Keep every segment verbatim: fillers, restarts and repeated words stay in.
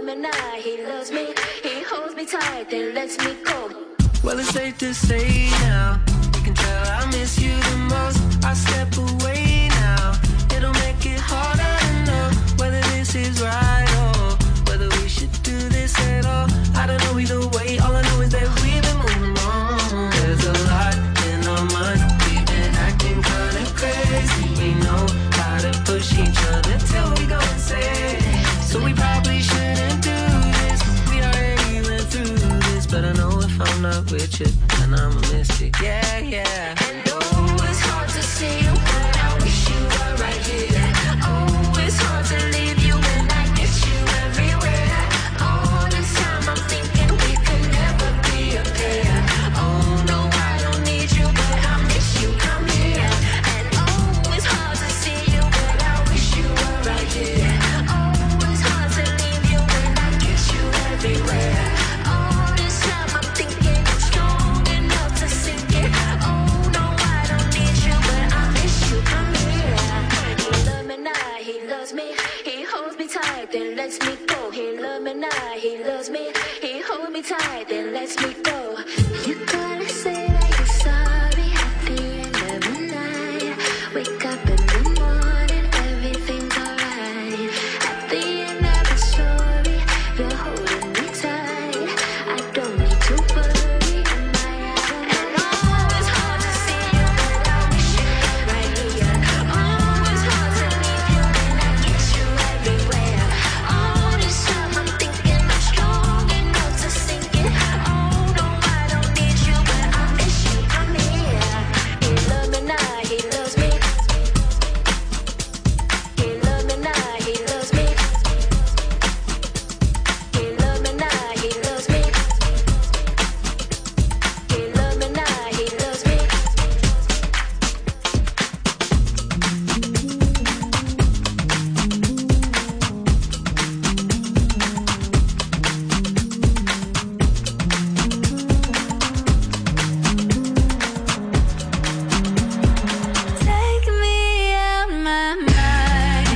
me now, he loves me. He holds me tight, then lets me go. Well, it's safe to say now, you can tell I miss you the most. I step away now, it'll make it harder to know whether this is right or whether we should do this at all. I don't know either way, all I know is that we've been moving on. There's a lot in our minds, we've been acting kinda crazy. We know how to push each other till we go insane. So we probably shouldn't do this, we already went through this. But I know if I'm not with you, then I'ma miss you, yeah, yeah. And oh, it's hard to see you, but I wish you were right here. Oh, it's hard to leave you when I get you everywhere. All this time I'm thinking we could never be a pair. Oh no, I don't need you, but I miss you, come here. And oh, it's hard to see you, but I wish you were right here. Oh, it's hard to leave you when I get you everywhere. All this time I'm thinking I'm strong enough to sink it. Oh no, I don't need you, but I miss you, come here. He loves me now, he loves me. He holds me tight, then lets me go. He loves me now, he loves me. He holds me tight, then lets me go. You gotta say that you're sorry at the end of the night. Wake up in the morning, everything's alright. At the end of the story, you're holding me tight. I don't need to worry, am I out of And oh, it's hard to see you, but I wish you were right here. Oh, it's hard to leave you when I get you everywhere. All this time I'm thinking I'm strong enough to sink it. Oh no, I don't need you, but I miss you, come here. He loves me now, he loves me. He loves me now, he loves me. He loves me now, he loves me. He loves me now, he loves me. Take me out my mind.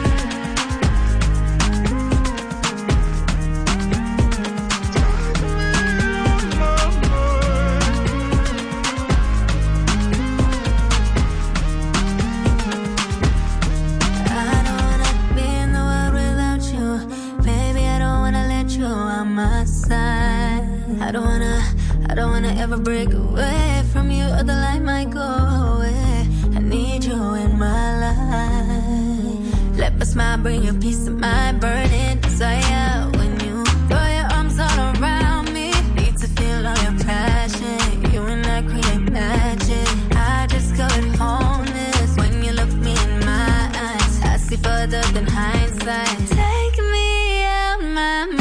I don't wanna be in the world without you. Baby, I don't wanna let you on my side. I don't wanna, I don't wanna ever break away from you, or the light might go away. I need you in my life. Let my smile bring you peace of mind, burning desire. When you throw your arms all around me, need to feel all your passion. You and I create magic. I discovered wholeness when you look me in my eyes. I see further than hindsight. Take me out my mind.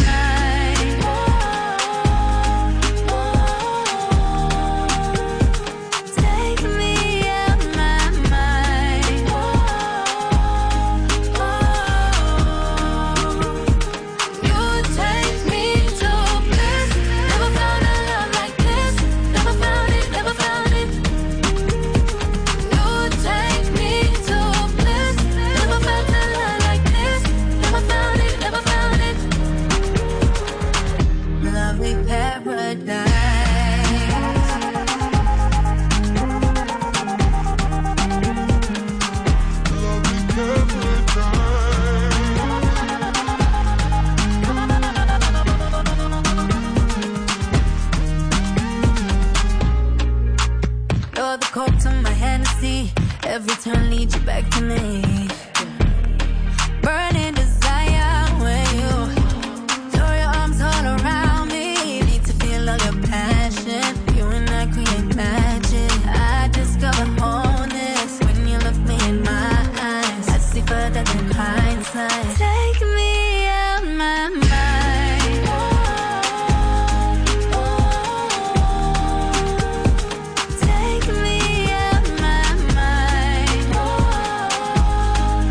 Take me out my mind. You take me to bliss. Never found a love like this. Never found it, never found it. You take me to bliss. Never felt a love like this. Never found it, never found it. Lovely paradise. You're the coke to my Hennessy. Every turn leads you back to me. Burning desire when you throw your arms all around me. Need to feel all your passion. You and I create magic. I discover wholeness when you look me in my eyes. I see further than hindsight. Take me out my mind. Take me out my mind.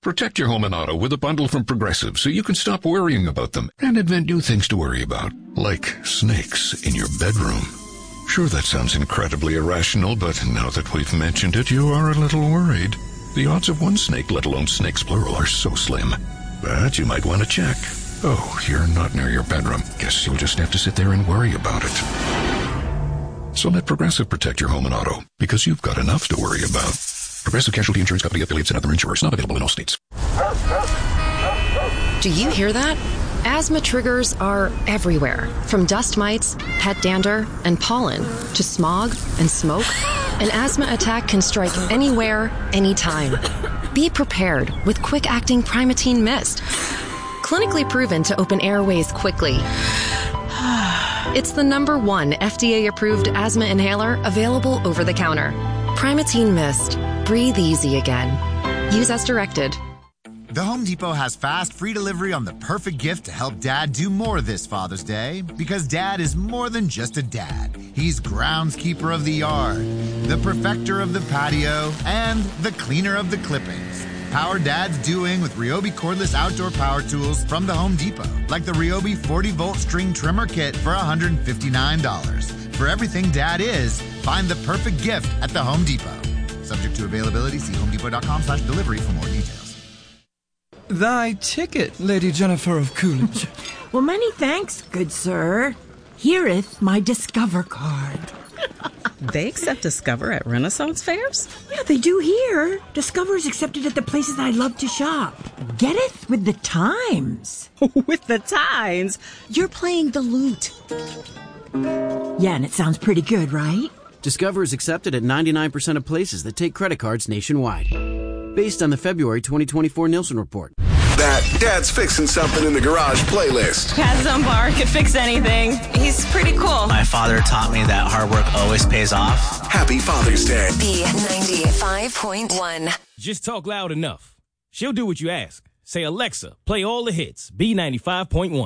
Protect your home and auto with a bundle from Progressive so you can stop worrying about them and invent new things to worry about, like snakes in your bedroom. Sure, that sounds incredibly irrational, but now that we've mentioned it, you are a little worried. The odds of one snake, let alone snakes plural, are so slim. But you might want to check. Oh, you're not near your bedroom. Guess you'll just have to sit there and worry about it. So let Progressive protect your home and auto, because you've got enough to worry about. Progressive Casualty Insurance Company, affiliates, and other insurers. Not available in all states. Do you hear that? Asthma triggers are everywhere. From dust mites, pet dander, and pollen, to smog and smoke. An asthma attack can strike anywhere, anytime. Be prepared with quick-acting Primatene Mist. Clinically proven to open airways quickly. It's the number one F D A-approved asthma inhaler available over the counter. Primatene Mist. Breathe easy again. Use as directed. The Home Depot has fast, free delivery on the perfect gift to help Dad do more this Father's Day. Because Dad is more than just a dad. He's groundskeeper of the yard, the perfecter of the patio, and the cleaner of the clippings. Power Dad's doing with Ryobi cordless outdoor power tools from the Home Depot. Like the Ryobi forty volt string trimmer kit for one hundred fifty-nine dollars. For everything Dad is, find the perfect gift at the Home Depot. Subject to availability, see homedepot.com slash delivery for more details. Thy ticket, Lady Jennifer of Coolidge. Well, many thanks, good sir. Hereeth my Discover card. They accept Discover at Renaissance fairs? Yeah, they do here. Discover is accepted at the places I love to shop. Getteth with the times. With the times? You're playing the lute. Yeah, and it sounds pretty good, right? Discover is accepted at ninety-nine percent of places that take credit cards nationwide. Based on the February twenty twenty-four Nielsen report. That Dad's Fixing Something in the Garage playlist. Pat Zumbar could fix anything. He's pretty cool. My father taught me that hard work always pays off. Happy Father's Day. B ninety-five point one. Just talk loud enough. She'll do what you ask. Say, Alexa, play all the hits. B ninety-five point one.